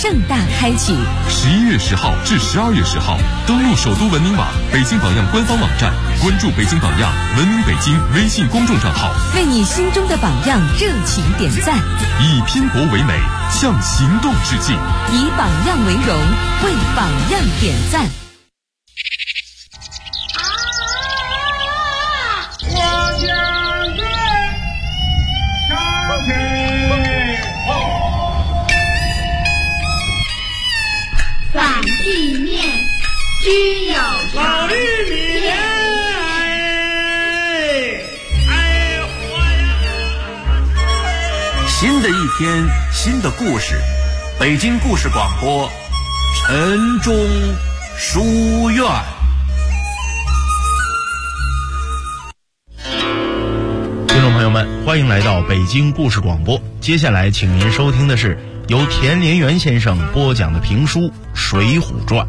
盛大开启。 11月10号至12月10号，登录首都文明网、北京榜样官方网站，关注北京榜样、文明北京微信公众账号， 为你心中的榜样热情点赞， 以拼搏为美，向行动致敬， 以榜样为荣，为榜样点赞。 反地面均有老绿米莲， 新的一天，新的故事，北京故事广播，晨钟书院。 听众朋友们，欢迎来到北京故事广播。接下来，请您收听的是由田连元先生播讲的评书《水浒传》。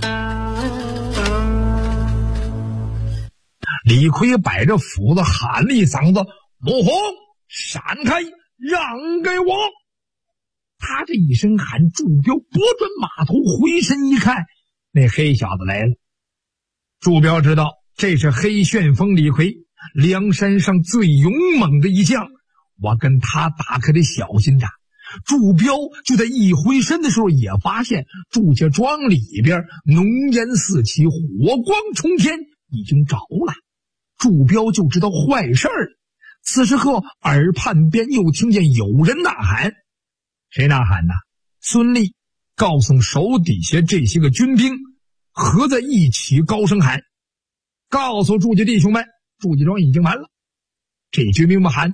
李逵摆着斧子喊了一嗓子：“穆弘，闪开，让给我！”他这一声喊，祝彪拨转马头，回身一看，那黑小子来了。祝彪知道这是黑旋风李逵，梁山上最勇猛的一将，我跟他打可得小心着。祝彪就在一回身的时候，也发现祝家庄里边浓烟四起，火光冲天，已经着了。祝彪就知道坏事了。此时刻耳畔边又听见有人呐喊，谁呐喊呢？孙立告诉手底下这些个军兵合在一起高声喊，告诉祝家弟兄们，祝家庄已经完了。这军兵们喊：“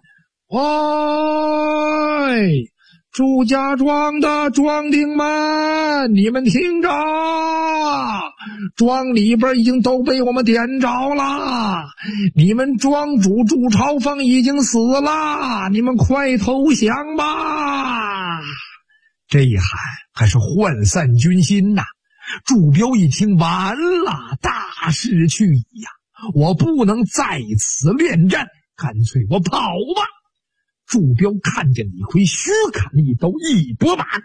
喂！祝家庄的庄丁们，你们听着，庄里边已经都被我们点着了，你们庄主祝朝凤已经死了，你们快投降吧！”这一喊还是涣散军心呐。祝彪一听，完了，大势去矣呀！我不能在此恋战，干脆我跑吧。祝彪看见李逵，虚砍了一刀，一拨马，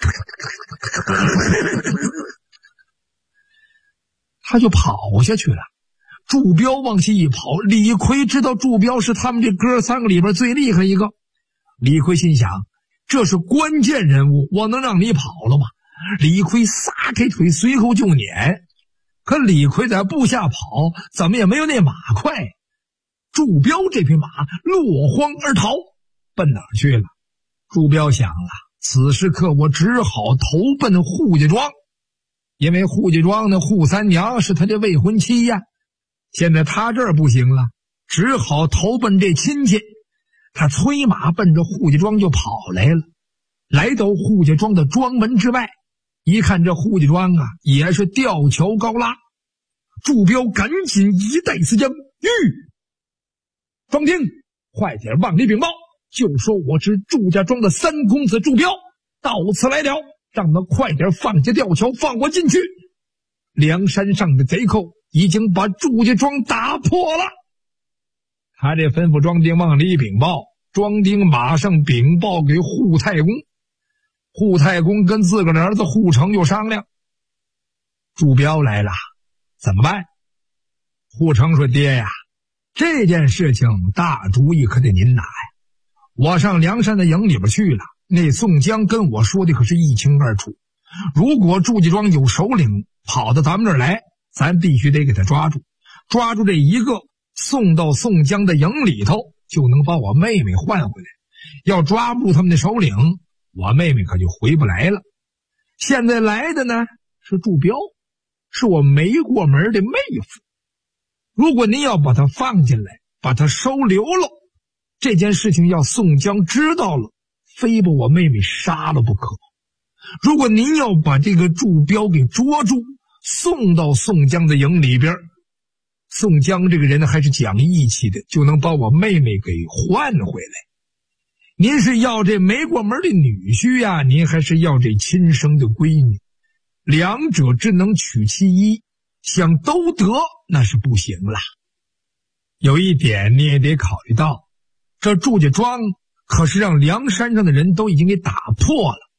他就跑下去了。祝彪往西一跑，李逵知道祝彪是他们这哥三个里边最厉害一个。李逵心想，这是关键人物，我能让你跑了吗？李逵撒开腿，随后就撵。可李逵在步下跑，怎么也没有那马快。祝彪这匹马落荒而逃，奔哪儿去了？祝彪想了，此时刻我只好投奔扈家庄，因为扈家庄的扈三娘是他的未婚妻呀。现在他这儿不行了，只好投奔这亲戚。他催马奔着扈家庄就跑来了。来到扈家庄的庄门之外，一看这扈家庄啊，也是吊桥高拉。祝彪赶紧一带刺将，庄丁，快点往里禀报，就说我是祝家庄的三公子祝彪，到此来了，让他快点放下吊桥，放我进去。梁山上的贼寇已经把祝家庄打破了。他这吩咐庄丁往里禀报，庄丁马上禀报给扈太公。扈太公跟自个儿的儿子扈成就商量，祝彪来了，怎么办？扈成说：“爹呀，这件事情大主意可得您拿呀！我上梁山的营里边去了，那宋江跟我说的可是一清二楚。如果祝家庄有首领跑到咱们这儿来，咱必须得给他抓住，抓住这一个，送到宋江的营里头，就能把我妹妹换回来。要抓不住他们的首领，我妹妹可就回不来了。现在来的呢是祝彪，是我没过门的妹夫。如果您要把他放进来，把他收留了，这件事情要宋江知道了，非把我妹妹杀了不可。如果您要把这个祝彪给捉住，送到宋江的营里边，宋江这个人还是讲义气的，就能把我妹妹给换回来。您是要这没过门的女婿呀，您还是要这亲生的闺女？两者只能取其一，想都得那是不行了。有一点你也得考虑到，这祝家庄可是让梁山上的人都已经给打破了，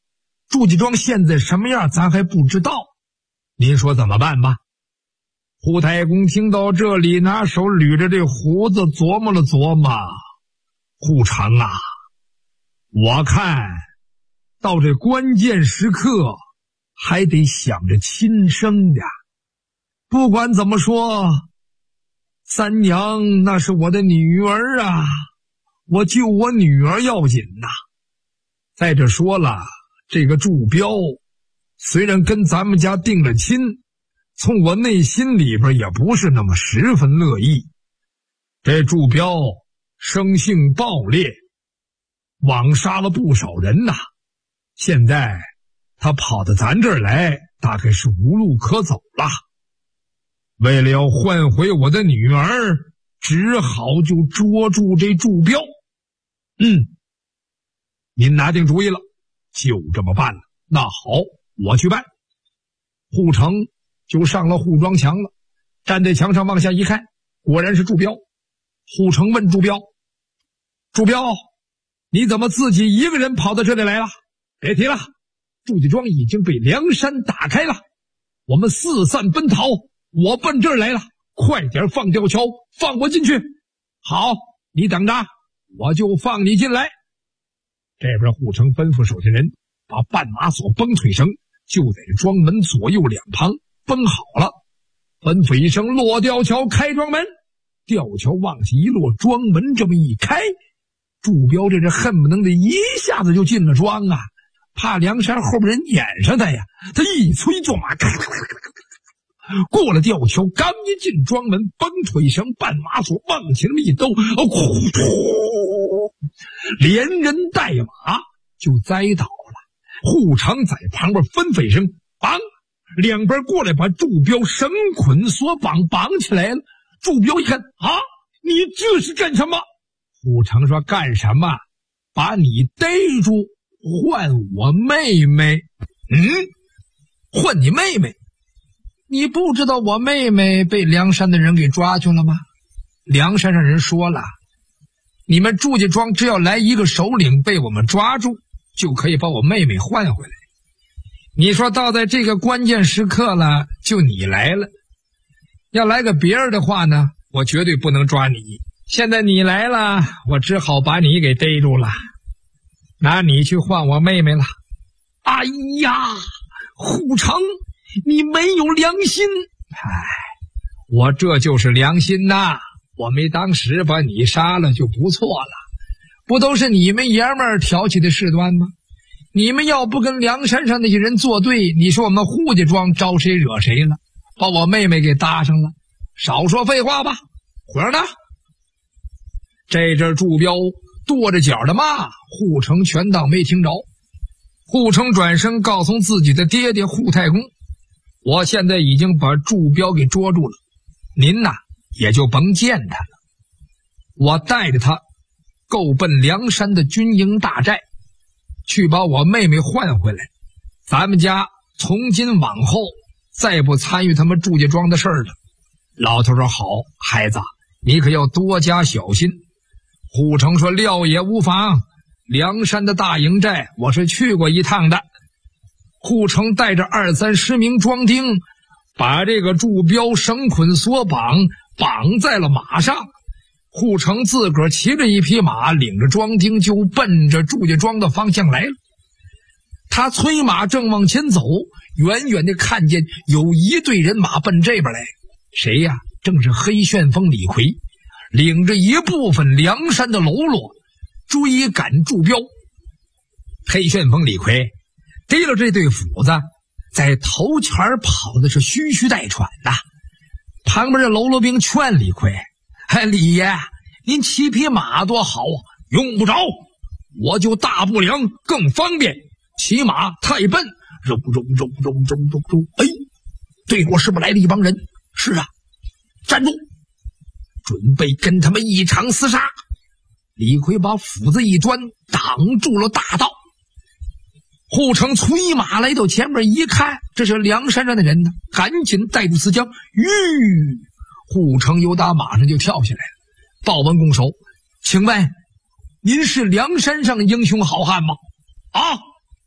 祝家庄现在什么样咱还不知道，您说怎么办吧？胡太公听到这里，拿手捋着这胡子琢磨了琢磨，护城啊，我看到这关键时刻还得想着亲生的。不管怎么说，三娘那是我的女儿啊，我救我女儿要紧呐。再者说了，这个祝彪虽然跟咱们家定了亲，从我内心里边也不是那么十分乐意。这祝彪生性暴烈，枉杀了不少人呐。现在他跑到咱这儿来，大概是无路可走了。为了要换回我的女儿，只好就捉住这祝彪。您拿定主意了，就这么办了。那好，我去办。护城就上了护庄墙了，站在墙上往下一看，果然是祝彪。护城问祝彪：“祝彪，你怎么自己一个人跑到这里来了？”别提了，祝家庄已经被梁山打开了，我们四散奔逃，我奔这儿来了，快点放吊桥，放我进去。好，你等着，我就放你进来。这边护城吩咐手下人把绊马索绷腿绳就在庄门左右两旁绷好了，吩咐一声落吊桥，开庄门。吊桥往下一落，庄门这么一开，祝彪这是恨不能的一下子就进了庄啊，怕梁山后边人撵上他呀，他一催坐马，过了吊桥，刚一进庄门，绷腿绳绊马索往前一兜，连人带马就栽倒了。护城在旁边吩咐一声，绑，两边过来把祝彪绳捆索绑起来了。祝彪一看，啊，你这是干什么？护城说，干什么？把你逮住换我妹妹。换你妹妹？你不知道我妹妹被梁山的人给抓去了吗？梁山上人说了，你们祝家庄只要来一个首领被我们抓住，就可以把我妹妹换回来。你说到在这个关键时刻了，就你来了，要来个别人的话呢，我绝对不能抓你。现在你来了，我只好把你给逮住了，拿你去换我妹妹了。哎呀，护城，你没有良心！我这就是良心呐，我没当时把你杀了就不错了。不都是你们爷们儿挑起的事端吗？你们要不跟梁山上那些人作对，你说我们胡家庄招谁惹谁了？把我妹妹给搭上了，少说废话吧。火儿呢？这阵祝彪跺着脚的骂，护城全当没听着。护城转身告诉自己的爹爹护太公，我现在已经把祝彪给捉住了，您呐也就甭见他了。我带着他够奔梁山的军营大寨，去把我妹妹换回来。咱们家从今往后再不参与他们祝家庄的事儿了。老头说，好，孩子，你可要多加小心。护城说，料也无妨，梁山的大营寨我是去过一趟的。护城带着20-30名庄丁，把这个祝彪绳捆索绑在了马上。护城自个儿骑着一匹马，领着庄丁就奔着祝家庄的方向来了。他催马正往前走，远远的看见有一队人马奔这边来。谁呀？正是黑旋风李逵，领着一部分梁山的喽啰追赶祝彪。黑旋风李逵提了这对斧子，在头前跑的是吁吁带喘呐。旁边的喽啰兵劝李逵，李爷，您骑匹马多好啊，用不着，我就大不良更方便，骑马太笨，肉，哎，对我是不是来了一帮人？是啊，站住，准备跟他们一场厮杀。李逵把斧子一端，挡住了大道。护城催马来到前面一看，这是梁山上的人呢，赶紧带住刺将，护城由打马上就跳下来了，报完拱手，请问您是梁山上的英雄好汉吗？啊，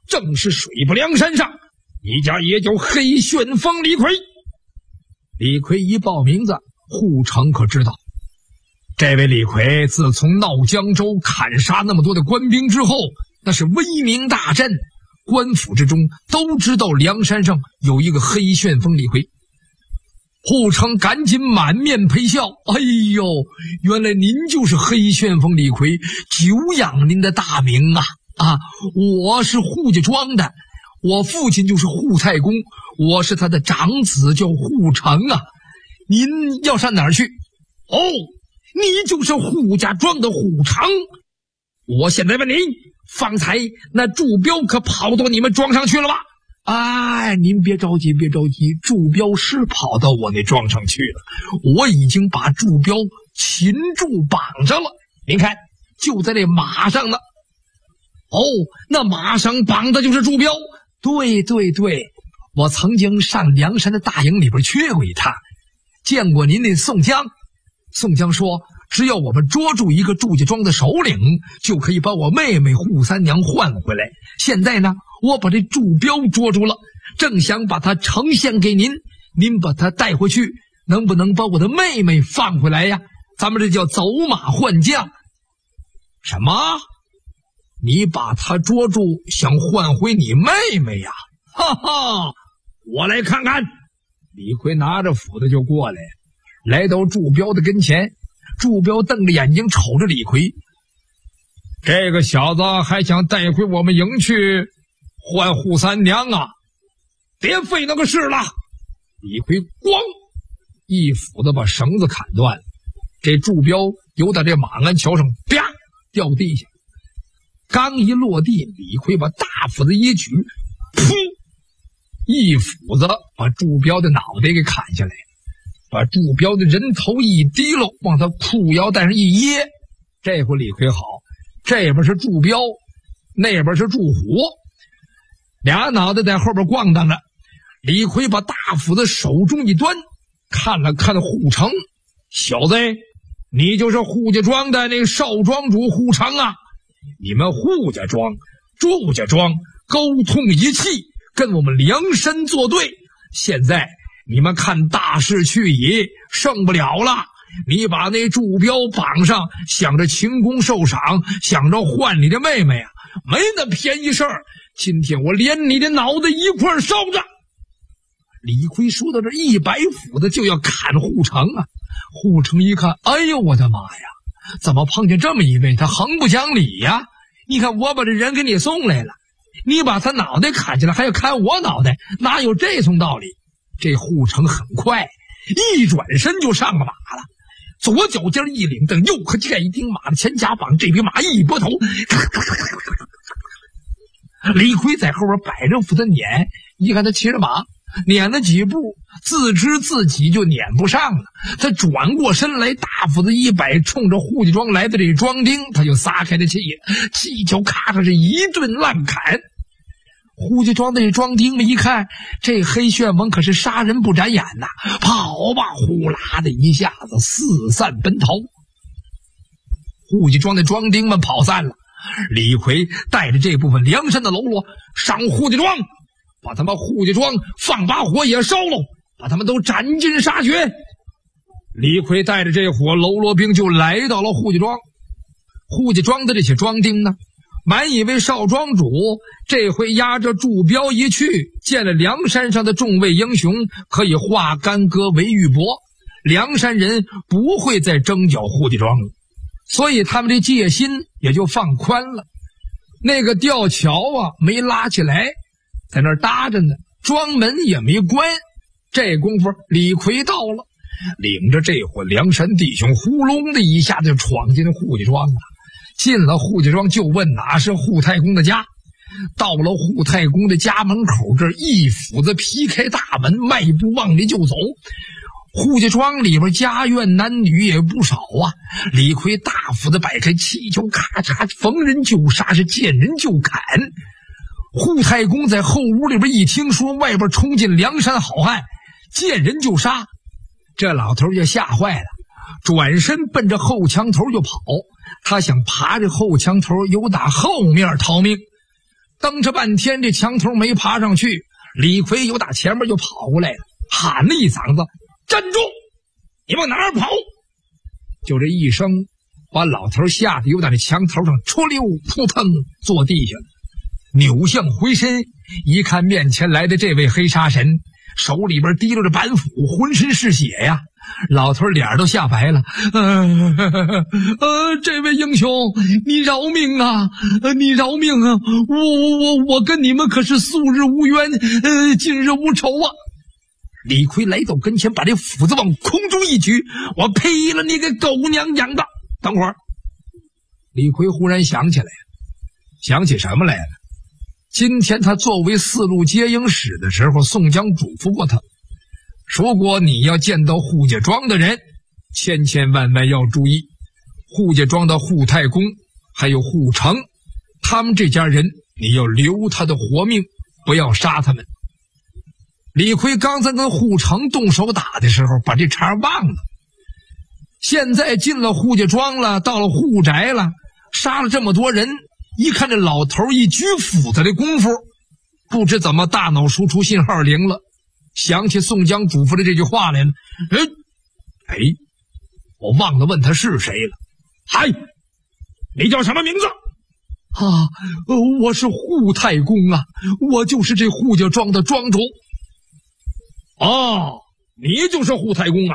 正是水泊梁山上，你家也叫黑旋风李逵。李逵一报名字，护城可知道，这位李逵自从闹江州砍杀那么多的官兵之后，那是威名大振，官府之中都知道梁山上有一个黑旋风李逵。护城赶紧满面陪笑，哎呦，原来您就是黑旋风李逵，久仰您的大名啊！我是护家庄的，我父亲就是护太公，我是他的长子，叫护城啊。您要上哪儿去？哦，你就是护家庄的护城。我现在问您，方才那祝彪可跑到你们庄上去了吧？哎，您别着急，祝彪是跑到我那庄上去了，我已经把祝彪擒住绑着了，您看就在这马上呢。哦，那马上绑的就是祝彪。对，我曾经上梁山的大营里边去过一趟，见过您那宋江。宋江说，只要我们捉住一个祝家庄的首领，就可以把我妹妹扈三娘换回来。现在呢，我把这祝彪捉住了，正想把他呈现给您，您把他带回去，能不能把我的妹妹放回来呀？咱们这叫走马换将。什么？你把他捉住，想换回你妹妹呀？哈哈，我来看看。李逵拿着斧子就过来，来到祝彪的跟前。祝彪瞪着眼睛瞅着李逵，这个小子还想带回我们营去换扈三娘啊？别费那个事了。李逵咣一斧子把绳子砍断了，这祝彪由到这马鞍桥上啪掉地下，刚一落地，李逵把大斧子一举，噗，一斧子把祝彪的脑袋给砍下来，把祝彪的人头一提溜，往他裤腰带上一掖。这回李逵好，这边是祝彪，那边是祝虎，俩脑袋在后边咣当着。李逵把大斧子手中一端，看了看护城，小子，你就是护家庄的那个少庄主护城啊？你们护家庄、祝家庄沟通一气，跟我们梁山作对，现在你们看大势去矣，胜不了了。你把那祝彪绑上，想着轻功受赏，想着换你的妹妹啊，没那便宜事儿。今天我连你的脑袋一块烧着。李逵说到这100斧子就要砍护城啊！护城一看，哎呦我的妈呀，怎么碰见这么一位，他横不讲理呀？你看我把这人给你送来了，你把他脑袋砍下来还要砍我脑袋，哪有这种道理？这护城很快一转身就上了马了，左脚尖一领蹬，右脚尖一钉马的前夹绑，这匹马一拨头，李逵在后边摆着斧子撵，一看他骑着马撵了几步，自知自己就撵不上了，他转过身来，大斧子一摆，冲着护家庄来的这庄丁，他就撒开的气，一脚咔嚓是一顿乱砍。护家庄的这庄丁们一看，这黑旋风可是杀人不眨眼呐，跑吧，呼啦的一下子四散奔逃。护家庄的庄丁们跑散了，李逵带着这部分梁山的喽啰上护家庄，把他们护家庄放把火也烧喽，把他们都斩尽杀绝。李逵带着这伙喽啰兵就来到了护家庄。护家庄的这些庄丁呢，满以为少庄主这回押着祝彪一去，见了梁山上的众位英雄，可以化干戈为玉帛，梁山人不会再征剿护家庄了，所以他们这戒心也就放宽了。那个吊桥啊没拉起来，在那儿搭着呢，庄门也没关。这功夫李逵到了，领着这伙梁山弟兄呼隆的一下就闯进了护家庄了。进了护家庄就问哪是护太公的家，到了护太公的家门口，这一斧子劈开大门，迈步往里就走。护家庄里边家院男女也不少啊，李逵大斧子摆开，气球咔嚓，逢人就杀，是见人就砍。护太公在后屋里边一听说外边冲进梁山好汉，见人就杀，这老头就吓坏了，转身奔着后墙头就跑。他想爬着后墙头由打后面逃命， 蹬着半天，这墙头没爬上去，李逵又打前面就跑过来了，喊了一嗓子：“站住！你往哪儿跑？”就这一声，把老头吓得又在那墙头上戳溜扑腾坐地下了，扭向回身一看，面前来的这位黑沙神手里边提溜着板斧，浑身是血呀！老头脸都吓白了。这位英雄，你饶命啊！你饶命啊！我跟你们可是素日无冤，今日无仇啊！李逵来到跟前，把这斧子往空中一举，我呸了你个狗娘养的！等会儿，李逵忽然想起来了，想起什么来了？今天他作为四路接应使的时候，宋江嘱咐过他，如果你要见到扈家庄的人，千千万万要注意，扈家庄的扈太公还有扈成，他们这家人你要留他的活命，不要杀他们。李逵刚才跟扈成动手打的时候，把这茬忘了，现在进了扈家庄了，到了扈宅了，杀了这么多人，一看这老头一举斧子的功夫，不知怎么大脑输出信号灵了，想起宋江嘱咐的这句话来了。我忘了问他是谁了。嗨，你叫什么名字？我是扈太公啊，我就是这扈家庄的庄主。哦，你就是扈太公啊？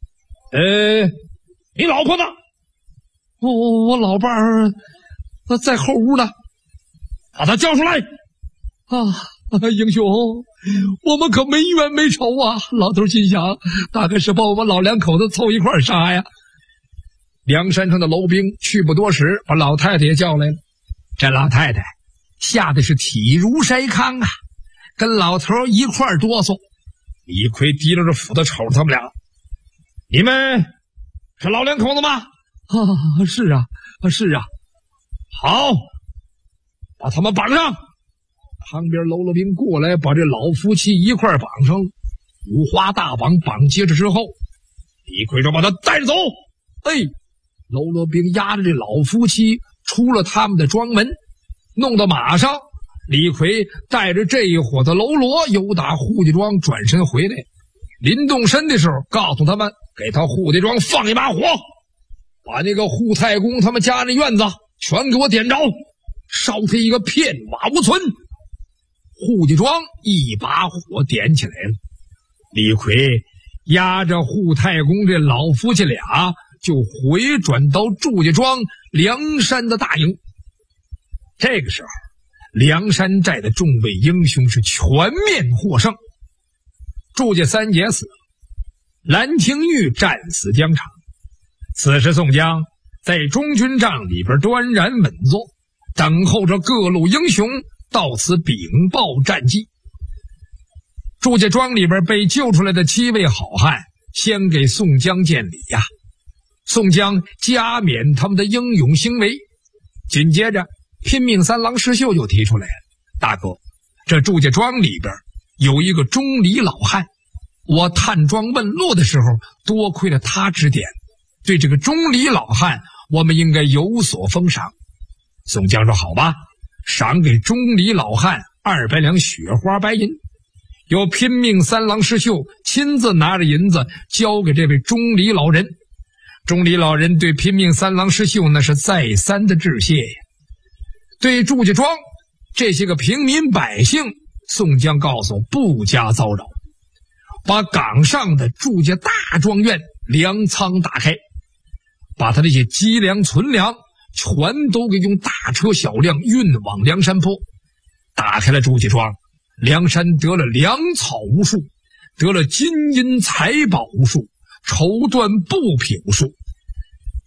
你老婆呢？我老伴儿在后屋呢，把他叫出来。英雄，我们可没冤没仇啊！老头心想，大概是把我们老两口子凑一块杀呀。梁山上的楼兵去不多时，把老太太也叫来了。这老太太吓得是体如筛糠啊，跟老头一块哆嗦。李逵提溜着斧子瞅着他们俩：“你们是老两口子吗？”“是啊，是啊。”“好，把他们绑上。”旁边喽啰兵过来，把这老夫妻一块绑上了，五花大绑绑结实之后，李逵就把他带着走。喽啰兵押着这老夫妻出了他们的庄门，弄到马上。李逵带着这一伙子喽啰由打扈家庄转身回来，临动身的时候告诉他们，给他扈家庄放一把火，把那个扈太公他们家那院子全给我点着，烧他一个片瓦无存。扈家庄一把火点起来了，李逵押着扈太公这老夫妻俩就回转到祝家庄梁山的大营。这个时候，梁山寨的众位英雄是全面获胜，祝家三姐死了，蓝廷玉战死疆场。此时宋江在中军帐里边端然稳坐，等候着各路英雄到此禀报战绩。祝家庄里边被救出来的7位好汉先给宋江见礼呀，宋江加冕他们的英勇行为。紧接着拼命三郎石秀就提出来了：“大哥，这祝家庄里边有一个钟离老汉，我探庄问路的时候多亏了他指点，对这个钟离老汉我们应该有所封赏。”宋江说：“好吧，赏给钟离老汉200两雪花白银。”由拼命三郎石秀亲自拿着银子交给这位钟离老人。钟离老人对拼命三郎石秀那是再三的致谢呀。对祝家庄这些个平民百姓，宋江告诉不加骚扰，把岗上的祝家大庄院粮仓打开，把他这些积粮存粮全都给用大车小辆运往梁山坡。打开了祝家庄，梁山得了粮草无数，得了金银财宝无数，绸缎布匹无数。